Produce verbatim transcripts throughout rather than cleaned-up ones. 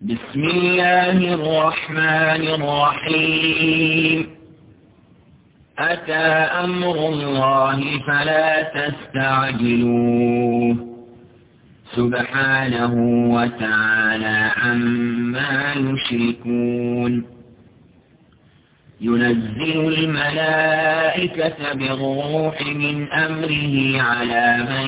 بسم الله الرحمن الرحيم. أتى أمر الله فلا تستعجلوه سبحانه وتعالى عما يشركون. ينزل الملائكة بالروح من أمره على من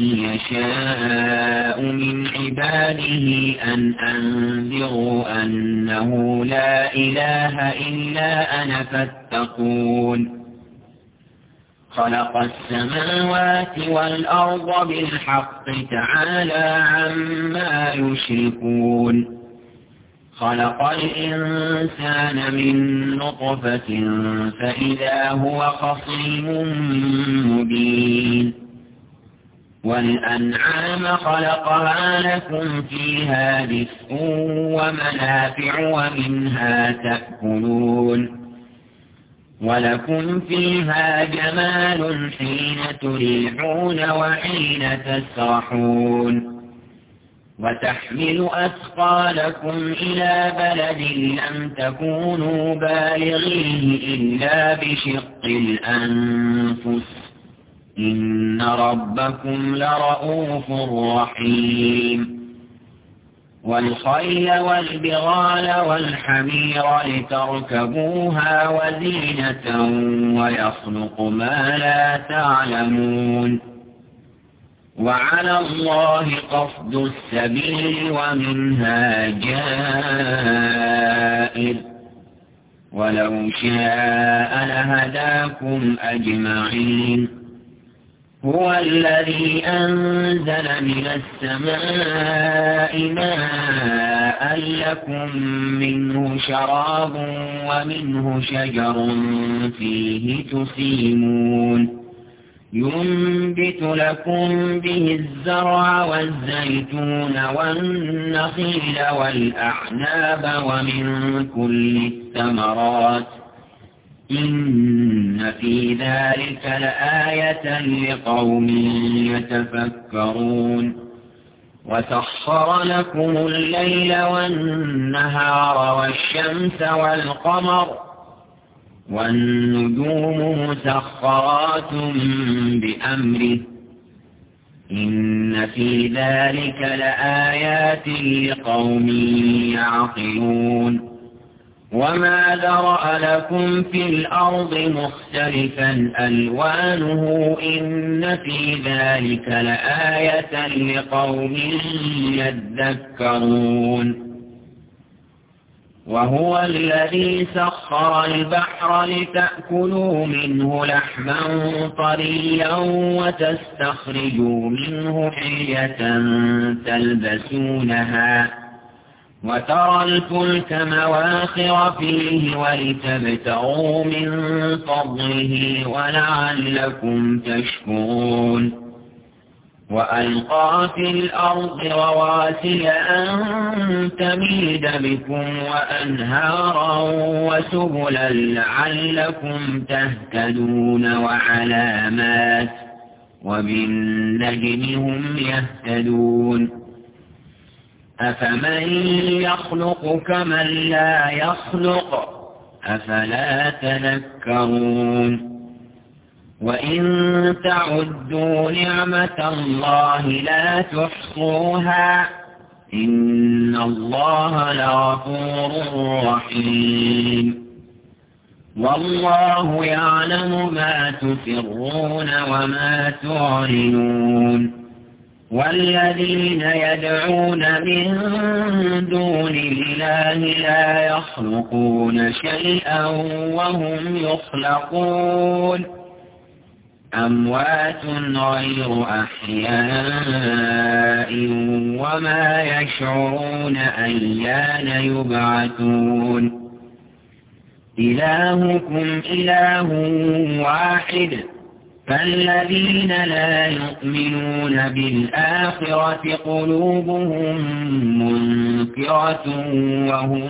يشاء من عباده أن أنذروا أنه لا إله إلا أنا فاتقون. خلق السماوات والأرض بالحق تعالى عما يشركون. خلق الإنسان من نطفة فإذا هو خصيم مبين. والأنعام خلقها لكم فيها دفء ومنافع ومنها تأكلون. ولكم فيها جمال حين تريحون وحين تسرحون. وتحمل أثقالكم إلى بلد لم تكونوا بالغيه إلا بشق الأنفس إن ربكم لرؤوف رحيم. والخيل والبغال والحمير لتركبوها وزينة ويخلق ما لا تعلمون. وعلى الله قصد السبيل ومنها جائر ولو شاء لهداكم أجمعين. هو الذي أنزل من السماء ماء لكم منه شراب ومنه شجر فيه تسيمون. ينبت لكم به الزرع والزيتون والنخيل والأعناب ومن كل الثمرات إن في ذلك لآية لقوم يتفكرون. وسخر لكم الليل والنهار والشمس والقمر والنجوم مسخرات بأمره إن في ذلك لآيات لقوم يعقلون. وما ذرأ لكم في الأرض مختلفا ألوانه إن في ذلك لآية لقوم يذكرون. وهو الذي سخر البحر لتأكلوا منه لحما طريا وتستخرجوا منه حلية تلبسونها وترى الفلك مواخر فيه ولتبتغوا من فضله ولعلكم تشكرون. وألقى في الأرض رواسي أن تميد بكم وأنهارا وسبلا لعلكم تهتدون وعلامات وبالنجم هم يهتدون. أفمن يخلق كمن لا يخلق أفلا تذكرون. وإن تعدوا نعمة الله لا تحصوها إن الله لغفور رحيم. والله يعلم ما تسرون وما تعلنون. والذين يدعون من دون الله لا يخلقون شيئا وهم يخلقون. أموات غير أحياء وما يشعرون أيان يبعثون. إلهكم إله واحد فالذين لا يؤمنون بالآخرة قلوبهم منكرة وهم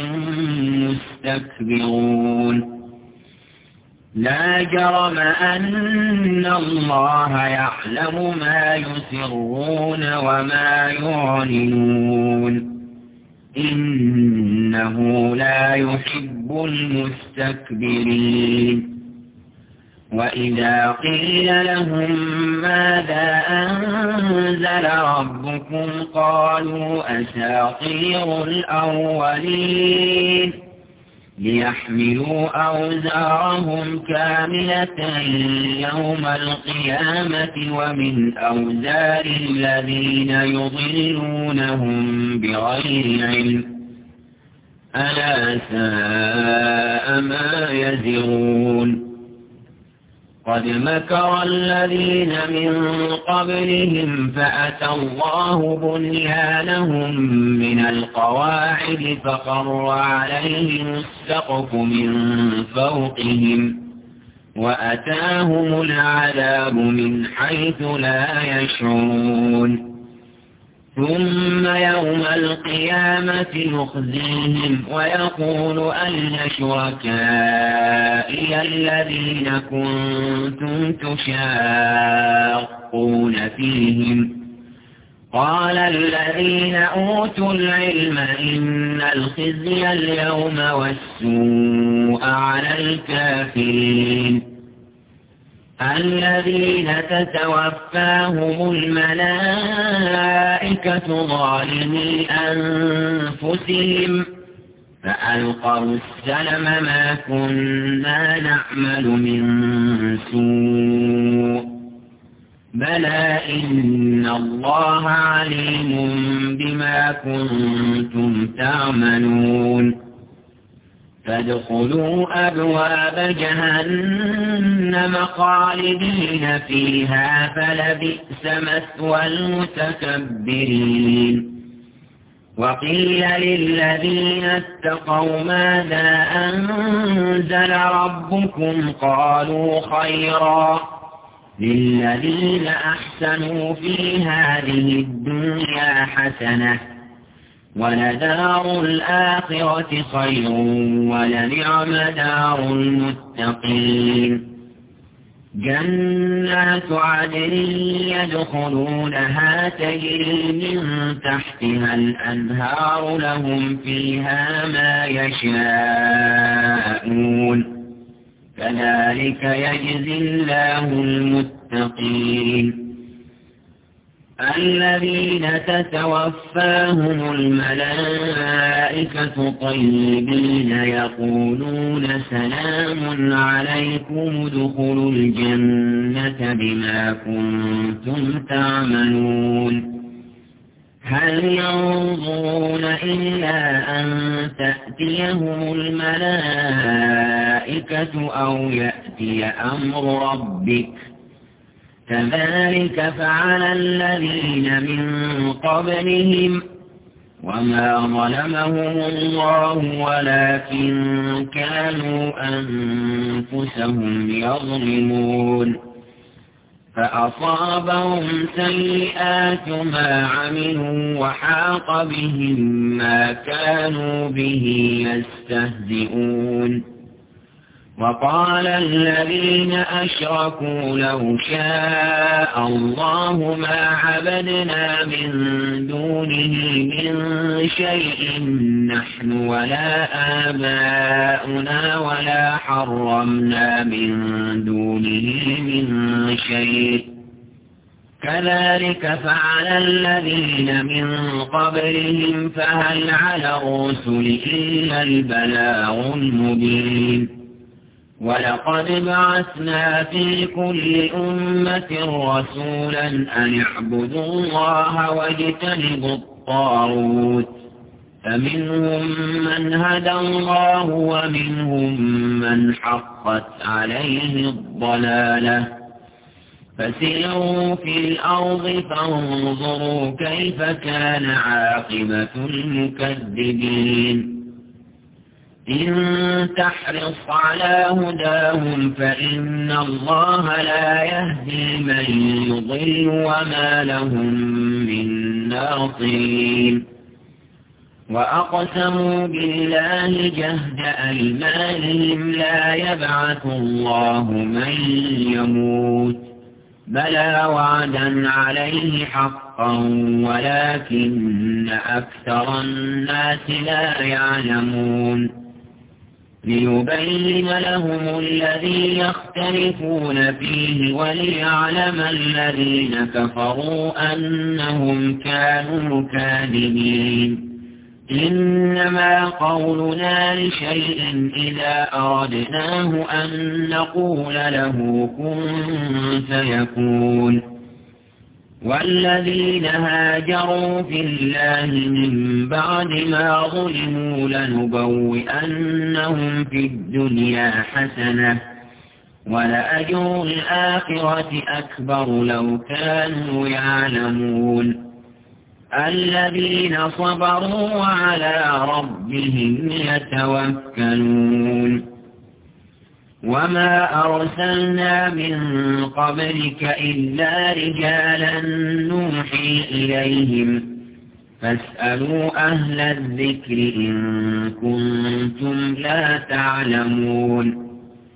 مستكبرون. لا جرم أن الله يعلم ما يسرون وما يعلنون إنه لا يحب المستكبرين. وإذا قيل لهم ماذا أنزل ربكم قالوا أساطير الأولين ليحملوا أوزارهم كاملة يوم القيامة ومن أوزار الذين يضلونهم بغير علم ألا ساء ما يزرون. قد مكر الذين من قبلهم فأتى الله بنيانهم من القواعد فخر عليهم السقف من فوقهم وأتاهم العذاب من حيث لا يشعرون. ثم يوم القيامة يخزيهم ويقول أين شركائي الذين كنتم تشاقون فيهم قال الذين أوتوا العلم إن الخزي اليوم والسوء على الكافرين الذين تتوفاهم الملائكة ظالمي أنفسهم فألقوا السلم ما كنا نعمل من سوء بلى إن الله عليم بما كنتم تعملون. فادخلوا أبواب جهنم خالدين فيها فلبئس مثوى المتكبرين. وقيل للذين اتقوا ماذا أنزل ربكم قالوا خيرا للذين أحسنوا في هذه الدنيا حسنة ولدار الآخرة خير ولنعم دار المتقين. جنات عدن يدخلونها تجري من تحتها الأنهار لهم فيها ما يشاءون كذلك يجزي الله المتقين. الذين تتوفاهم الملائكة طيبين يقولون سلام عليكم ادخلوا الجنة بما كنتم تعملون. هل ينظرون إلا أن تأتيهم الملائكة أو يأتي أمر ربك كذلك فعل الذين من قبلهم وما ظلمهم الله ولكن كانوا أنفسهم يظلمون. فأصابهم سيئات ما عملوا وحاق بهم ما كانوا به يستهزئون. وقال الذين أشركوا لو شاء الله ما عبدنا من دونه من شيء نحن ولا آباؤنا ولا حرمنا من دونه من شيء كذلك فعل الذين من قبلهم فهل على الرسل إلا البلاغ المبين. ولقد بعثنا في كل أمة رسولا أن اعبدوا الله واجتنبوا الطاغوت فمنهم من هدى الله ومنهم من حقت عليه الضلالة. فسيروا في الأرض فانظروا كيف كان عاقبة المكذبين. إن تحرص على هداهم فإن الله لا يهدي من يضل وما لهم من ناصرين. وأقسموا بالله جهد أيمانهم لا يبعث الله من يموت بلى وعدا عليه حقا حقا ولكن أكثر الناس لا يعلمون ليبين لهم الذي يختلفون فيه وليعلم الذين كفروا أنهم كانوا كاذبين إنما قولنا لشيء إذا أردناه أن نقول له كن فيكون والذين هاجروا في الله من بعد ما ظلموا لنبوئنهم في الدنيا حسنة ولأجر الآخرة أكبر لو كانوا يعلمون الذين صبروا وعلى ربهم يتوكلون وما أرسلنا من قبلك إلا رجالا نوحي إليهم فاسألوا أهل الذكر إن كنتم لا تعلمون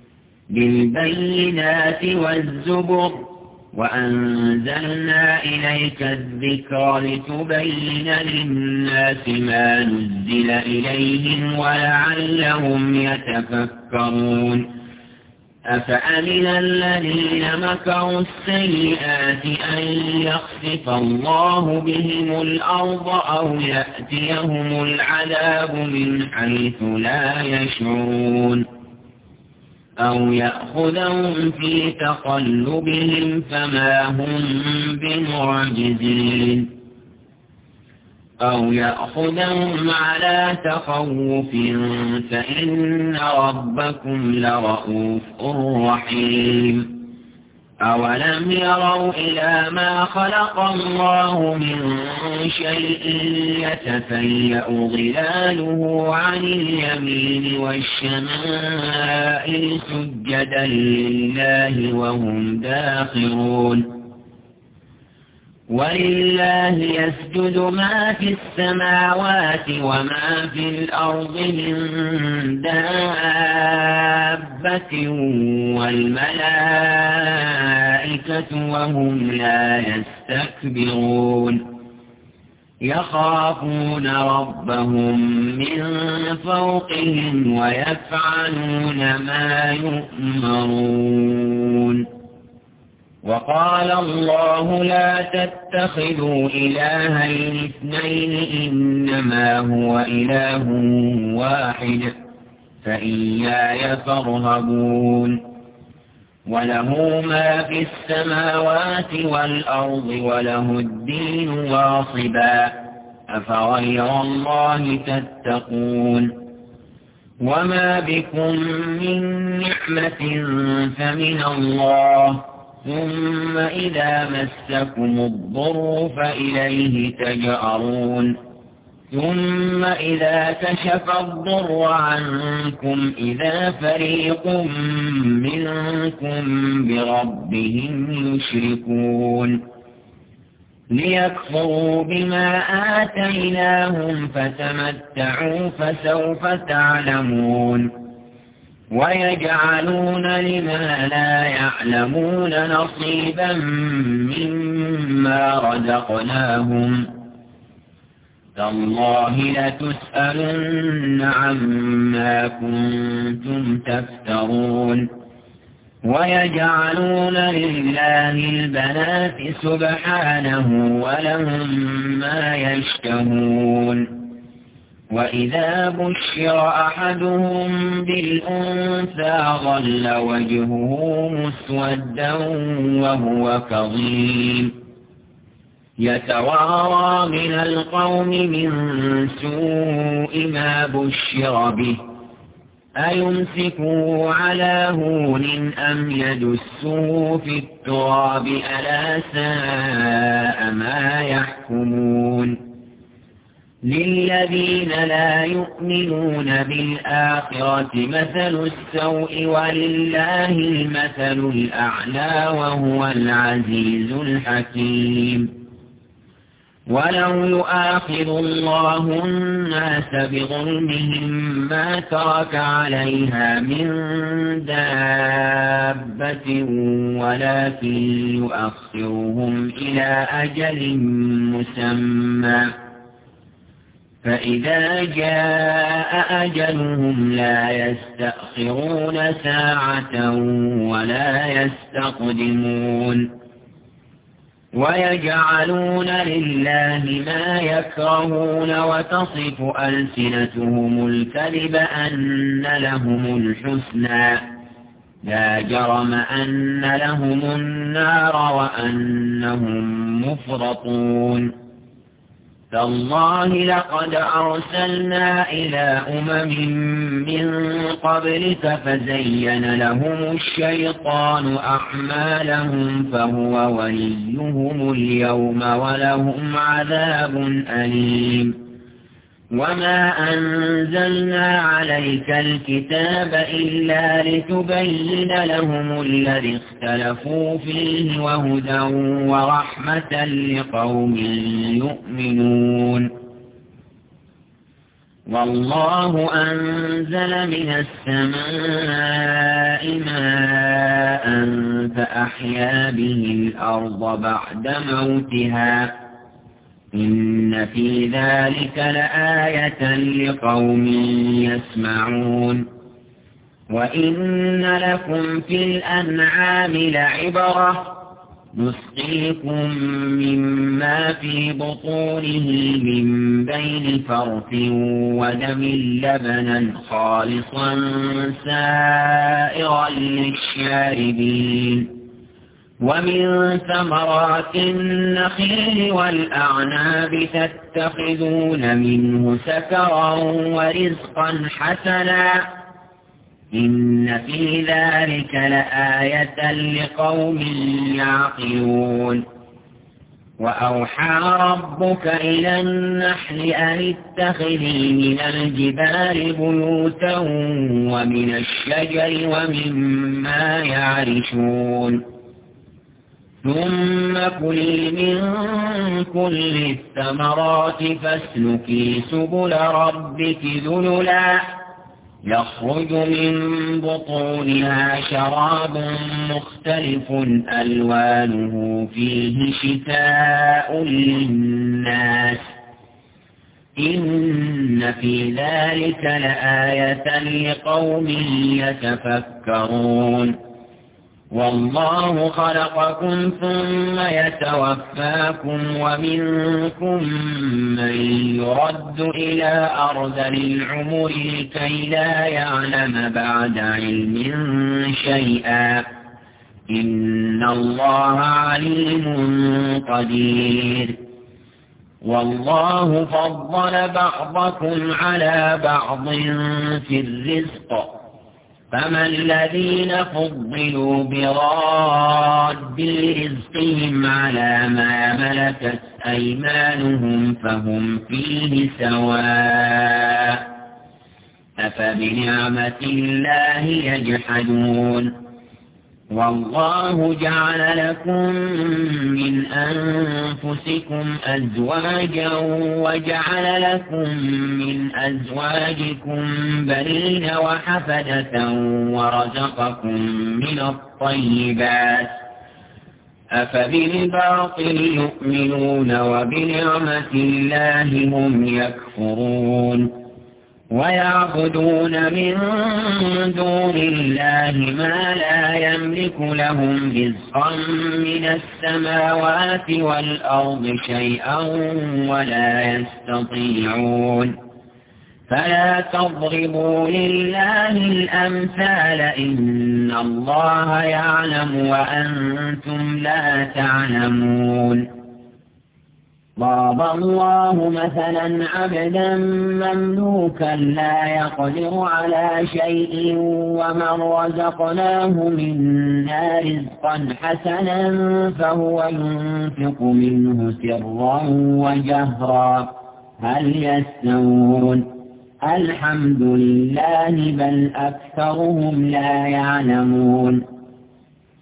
بالبينات والزبر وأنزلنا إليك الذكر لتبين للناس ما نزل إليهم ولعلهم يتفكرون أفأمن الذين مكروا السيئات أن يخسف الله بهم الأرض أو يأتيهم العذاب من حيث لا يشعرون أو يأخذهم في تقلبهم فما هم بمعجزين أو يأخذهم على تخوف فإن ربكم لرؤوف رحيم أولم يروا إلى ما خلق الله من شيء يتفيأ ظلاله عن اليمين والشمائل سجدا لله وهم داخرون ولله يسجد ما في السماوات وما في الأرض من دابة والملائكة وهم لا يستكبرون يخافون ربهم من فوقهم ويفعلون ما يؤمرون وقال الله لا تتخذوا إلهين اثنين إنما هو إله واحد فإياي فارهبون وله ما في السماوات والأرض وله الدين واصبا أفغير الله تتقون وما بكم من نعمة فمن الله ثم إذا مسكم الضر فإليه تجأرون ثم إذا كشف الضر عنكم إذا فريق منكم بربهم يشركون ليكفروا بما آتيناهم فتمتعوا فسوف تعلمون ويجعلون لما لا يعلمون نصيبا مما رزقناهم تالله لتسألن عما كنتم تفترون ويجعلون لله البنات سبحانه ولهم ما يشتهون وإذا بشر أحدهم بالأنثى ظل وجهه مسودا وهو كظيم يتوارى من القوم من سوء ما بشر به أيمسكه على هون أم يدسه في التراب ألا ساء ما يحكمون للذين لا يؤمنون بالآخرة مثل السوء ولله المثل الأعلى وهو العزيز الحكيم ولو يؤاخذ الله الناس بظلمهم ما ترك عليها من دابة ولكن يؤخرهم إلى أجل مسمى فإذا جاء أجلهم لا يستأخرون ساعة ولا يستقدمون ويجعلون لله ما يكرهون وتصف ألسنتهم الكذب أن لهم الحسنى لا جرم أن لهم النار وأنهم مفرطون تالله لقد أرسلنا إلى أمم من قبلك فزين لهم الشيطان أعمالهم فهو وليهم اليوم ولهم عذاب أليم وما أنزلنا عليك الكتاب إلا لتبين لهم الذي اختلفوا فيه وهدى ورحمة لقوم يؤمنون والله أنزل من السماء ماء فأحيا به الأرض بعد موتها إن في ذلك لآية لقوم يسمعون وإن لكم في الأنعام لعبرة نسقيكم مما في بطونه من بين فرث ودم لبنا خالصا سائغا للشاربين ومن ثمرات النخيل والأعناب تتخذون منه سكرا ورزقا حسنا إن في ذلك لآية لقوم يعقلون وأوحى ربك إلى النحل أن اتخذي من الجبال بيوتا ومن الشجر ومما يعرشون ثم كلي من كل الثمرات فاسلكي سبل ربك ذللا يخرج من بطونها شراب مختلف ألوانه فيه شفاء للناس إن في ذلك لآية لقوم يتفكرون والله خلقكم ثم يتوفاكم ومنكم من يرد إلى أرذل العمر لكي لا يعلم بعد علم شيئا إن الله عليم قدير والله فضل بعضكم على بعض في الرزق فما الذين فضلوا براد رزقهم على ما ملكت أيمانهم فهم فيه سواء أفبنعمة الله يجحدون والله جعل لكم من أنفسكم أزواجا وجعل لكم من أزواجكم بنين وحفدة ورزقكم من الطيبات أفبالباطل يؤمنون وبنعمة الله هم يكفرون ويعبدون من دون الله ما لا يملك لهم رزقا من السماوات والأرض شيئا ولا يستطيعون فلا تضربوا لله الأمثال إن الله يعلم وأنتم لا تعلمون ضرب الله مثلا عبدا مملوكا لا يقدر على شيء ومن رزقناه منا رزقا حسنا فهو ينفق منه سرا وجهرا هل يستوون الحمد لله بل أكثرهم لا يعلمون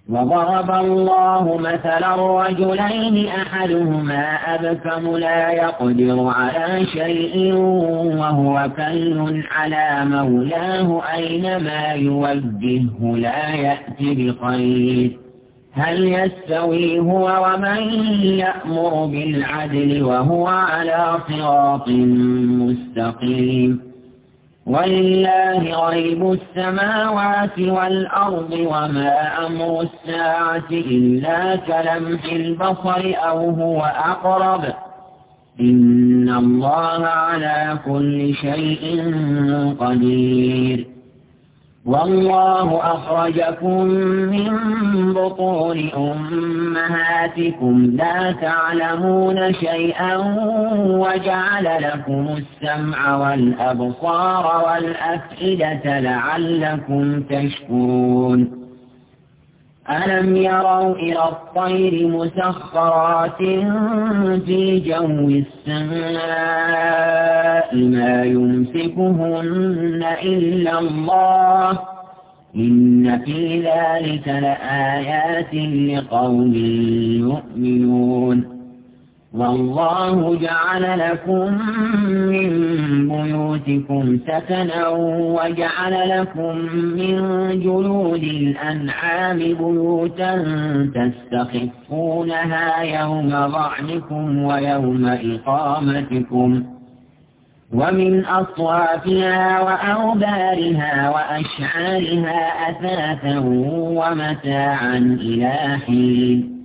وضرب الله مثلا رجلين أحدهما أبكم لا يقدر على شيء وهو كل على مولاه أينما يوجهه لا يأتي بخير هل يستوي هو ومن يأمر بالعدل وهو على صراط مستقيم ولله غيب السماوات والأرض وما أمر الساعة إلا كلمح البصر أو هو أقرب إن الله على كل شيء قدير والله أخرجكم من بطون أمهاتكم لا تعلمون شيئا وجعل لكم السمع والأبصار والأفئدة لعلكم تشكرون ألم يروا إلى الطير مسخرات في جو السماء ما يمسكهن إلا الله إن في ذلك لآيات لقوم يؤمنون والله جعل لكم من بيوتكم سكنا وجعل لكم من جلود الأنعام بيوتا تستخفونها يوم ظعنكم ويوم إقامتكم ومن أصوافها وأوبارها وأشعارها أثاثا ومتاعا إلى حين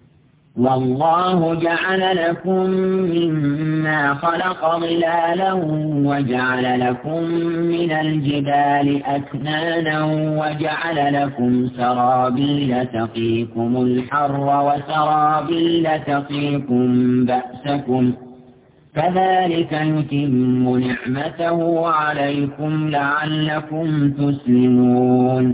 والله جعل لكم مما خلق ظلالا وجعل لكم من الجبال أكنانا وجعل لكم سرابيل تقيكم الحر وسرابيل تقيكم بأسكم كذلك يتم نعمته عليكم لعلكم تسلمون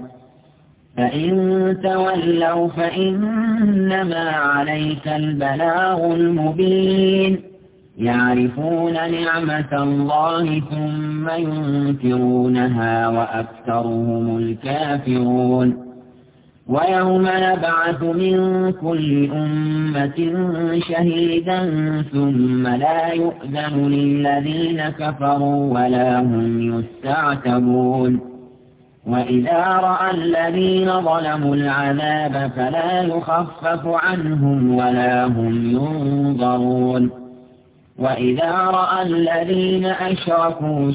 فإن تولوا فإنما عليك البلاغ المبين يعرفون نعمة الله ثم ينكرونها وأكثرهم الكافرون ويوم نبعث من كل أمة شهيدا ثم لا يؤذن للذين كفروا ولا هم يستعتبون وإذا رأى الذين ظلموا العذاب فلا يخفف عنهم ولا هم ينظرون وإذا رأى الذين أشركوا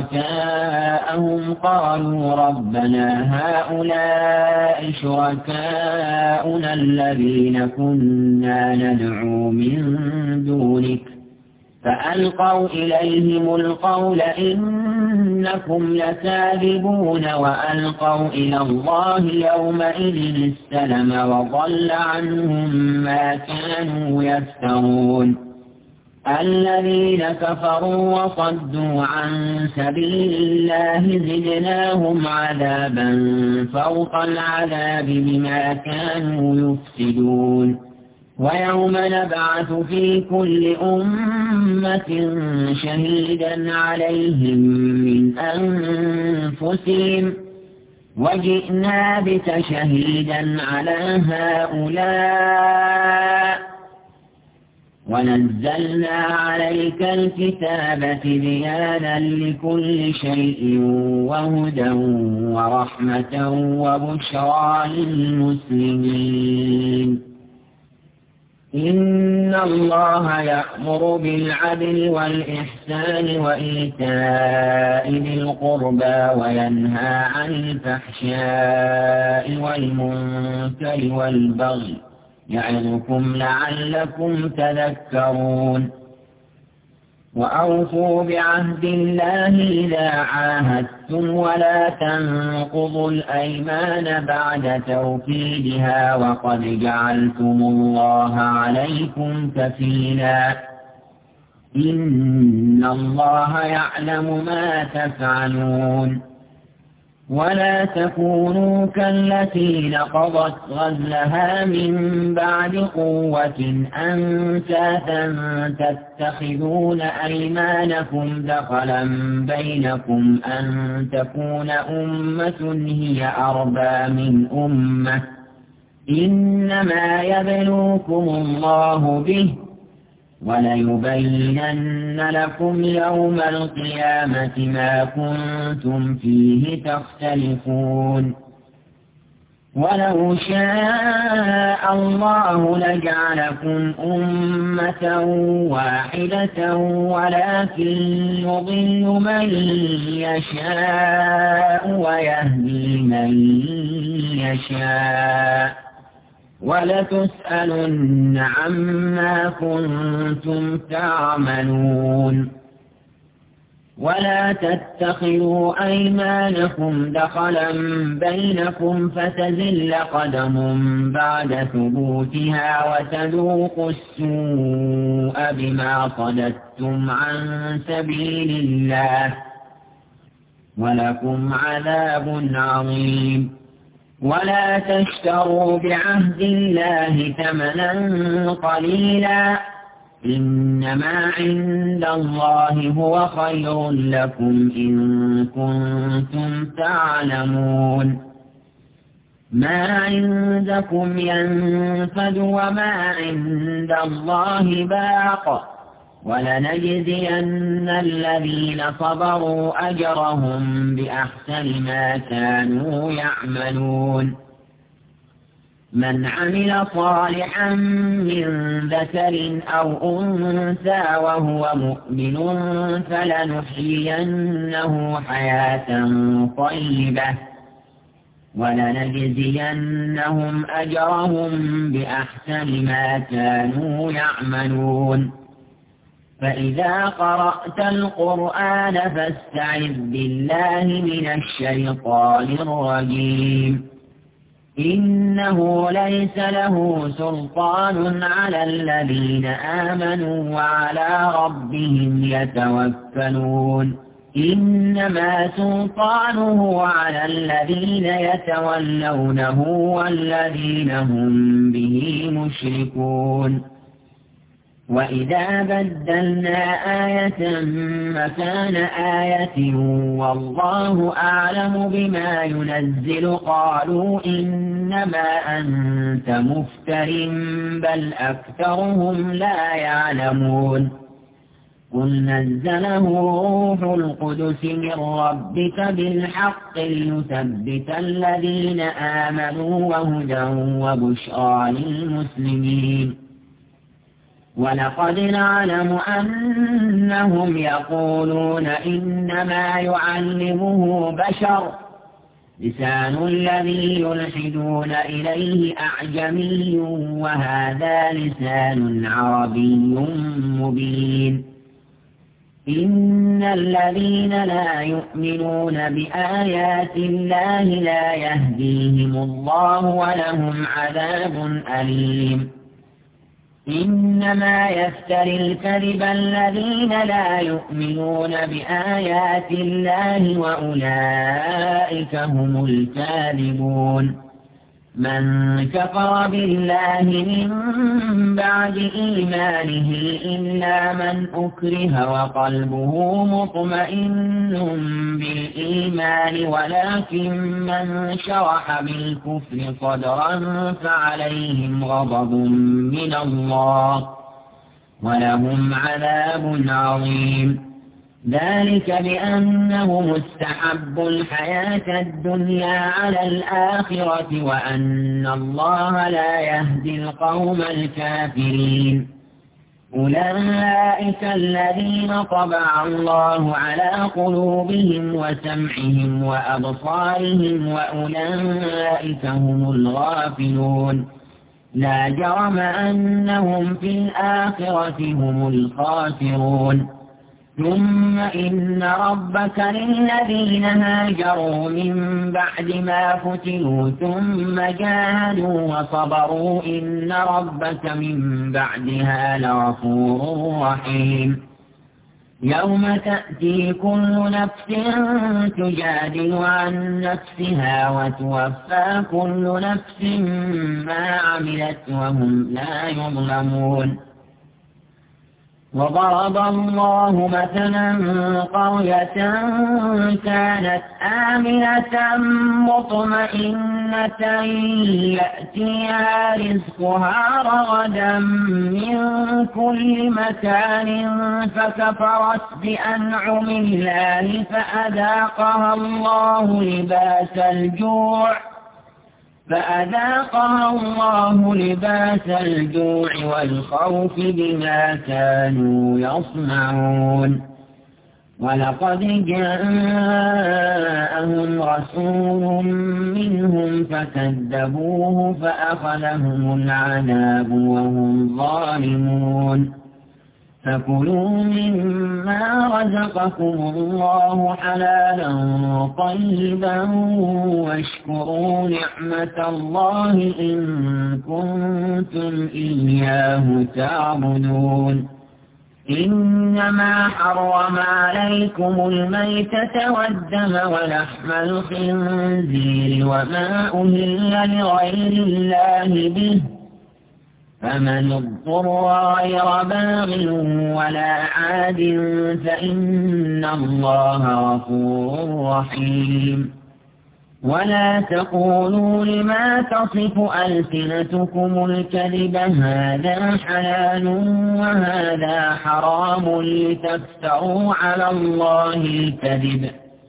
شركاءهم قالوا ربنا هؤلاء شركاؤنا الذين كنا ندعو من دونك فألقوا إليهم القول إنكم لكاذبون وألقوا إلى الله يومئذ السلم وضل عنهم ما كانوا يفترون الذين كفروا وصدوا عن سبيل الله زدناهم عذابا فوق العذاب بما كانوا يفسدون ويوم نبعث في كل أمة شهيدا عليهم من أنفسهم وجئنا بك شهيدا على هؤلاء ونزلنا عليك الكتاب تبيانا لكل شيء وهدى ورحمة وبشرى للمسلمين إن الله يأمر بالعدل والإحسان وإيتاء ذي القربى وينهى عن الفحشاء والمنكر والبغي يعظكم لعلكم تذكرون وأوفوا بعهد الله إذا عاهدتم ولا تنقضوا الأيمان بعد توكيدها وقد جعلتم الله عليكم كفيلا إن الله يعلم ما تفعلون ولا تكونوا كالتي نقضت غزلها من بعد قوة أنكاثا تتخذون أيمانكم دخلا بينكم أن تكون أمة هي أربى من أمة إنما يبلوكم الله به وليبينن لكم يوم القيامة ما كنتم فيه تختلفون ولو شاء الله لجعلكم أمة واحدة ولكن يضل من يشاء ويهدي من يشاء ولتسألن عما كنتم تعملون ولا تتخذوا أيمانكم دخلا بينكم فتزل قدم بعد ثبوتها وتذوقوا السوء بما صددتم عن سبيل الله ولكم عذاب عظيم ولا تشتروا بعهد الله ثمنا قليلا إنما عند الله هو خير لكم إن كنتم تعلمون ما عندكم ينفد وما عند الله باق ولنجزين الذين صبروا أجرهم بأحسن ما كانوا يعملون من عمل صالحا من ذكر أو أنثى وهو مؤمن فلنحيينه حياة طيبة ولنجزينهم أجرهم بأحسن ما كانوا يعملون فإذا قرأت القرآن فاستعذ بالله من الشيطان الرجيم إنه ليس له سلطان على الذين آمنوا وعلى ربهم يتوكلون إنما سلطانه على الذين يتولونه والذين هم به مشركون وإذا بدلنا آية مكان آية والله أعلم بما ينزل قالوا إنما أنت مفتر بل أكثرهم لا يعلمون قل نزله روح القدس من ربك بالحق ليثبت الذين آمنوا وهدى وبشرى للمسلمين ولقد نعلم أنهم يقولون إنما يعلمه بشر لسان الذي يلحدون إليه أعجمي وهذا لسان عربي مبين إن الذين لا يؤمنون بآيات الله لا يهديهم الله ولهم عذاب أليم إنما يفتري الكذب الذين لا يؤمنون بآيات الله وأولئك هم الكاذبون من كفر بالله من بعد إيمانه إلا من أكره وقلبه مطمئن بالإيمان ولكن من شرح بالكفر صدرا فعليهم غضب من الله ولهم عذاب عظيم ذلك بأنهم استحبوا الحياة الدنيا على الآخرة وأن الله لا يهدي القوم الكافرين أولئك الذين طبع الله على قلوبهم وسمعهم وأبصارهم وأولئك هم الغافلون لا جرم أنهم في الآخرة هم الخاسرون ثم إن ربك للذين هاجروا من بعد ما فتنوا ثم جاهدوا وصبروا إن ربك من بعدها لغفور رحيم يوم تأتي كل نفس تجادل عن نفسها وتوفى كل نفس ما عملت وهم لا يظلمون وضرب الله مثلا قرية كانت آمنة مطمئنة يأتيها رزقها رغدا من كل مكان فكفرت بأنعم الله فأذاقها الله لباس الجوع فأذاقها الله لباس الجوع والخوف بما كانوا يصنعون ولقد جاءهم رسول منهم فكذبوه فأخذهم العذاب وهم ظالمون فكلوا مما رزقكم الله حلالا طيبا واشكروا نعمة الله إن كنتم إياه تعبدون إنما حرم عليكم الميتة والدم ولحم الخنزير وما أهل لغير الله به فمن اضطر غير باغ ولا عاد فإن الله غفور رحيم ولا تقولوا لما تصف ألسنتكم الكذب هذا حلال وهذا حرام لتفتروا على الله الكذب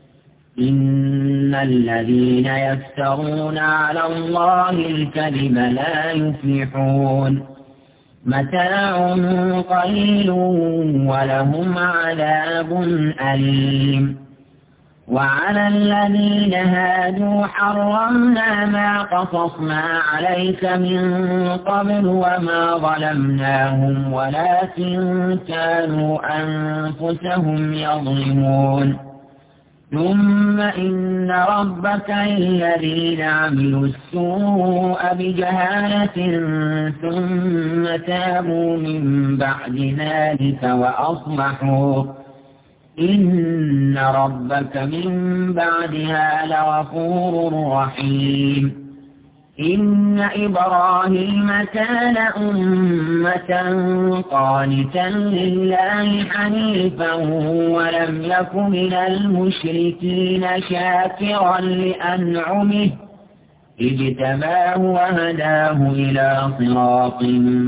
إن الذين يفترون على الله الكذب لا يفلحون متاع قليل ولهم عذاب أليم وعلى الذين هادوا حرمنا ما قصصنا عليك من قبل وما ظلمناهم ولكن كانوا أنفسهم يظلمون ثم إن ربك للذين عملوا السوء بجهالة ثم تابوا من بعد ذلك وأصلحوا إن ربك من بعدها لغفور رحيم إن إبراهيم كان أمة قانتا لله حنيفا ولم يك من المشركين شاكرا لأنعمه اجتباه وهداه إلى صراط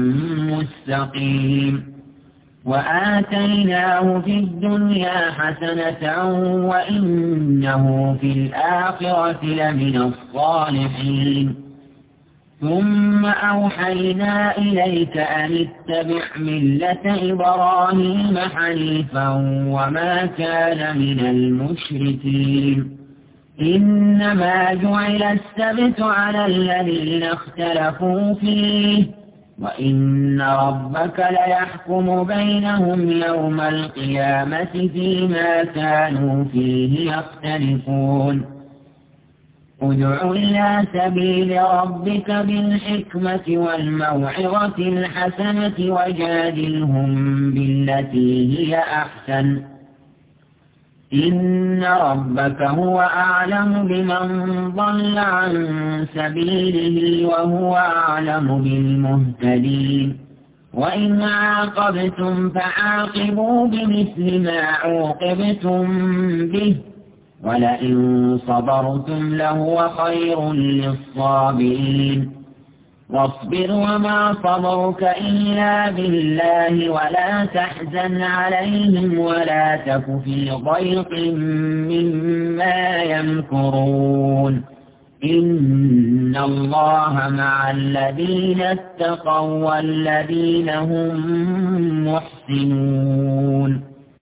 مستقيم وآتيناه في الدنيا حسنة وإنه في الآخرة لمن الصالحين ثم أوحينا إليك أن اتبع ملة إبراهيم حنيفا وما كان من المشركين إنما جعل السبت على الذين اختلفوا فيه وإن ربك ليحكم بينهم يوم القيامة فيما كانوا فيه يختلفون ادع إلى سبيل ربك بالحكمة والموعظة الحسنة وجادلهم بالتي هي أحسن إن ربك هو أعلم بمن ضل عن سبيله وهو أعلم بالمهتدين وإن عاقبتم فعاقبوا بمثل ما عوقبتم به ولئن صبرتم لهو خير للصابرين واصبر وما صبرك إلا بالله ولا تحزن عليهم ولا تك في ضيق مما يمكرون إن الله مع الذين اتقوا والذين هم محسنون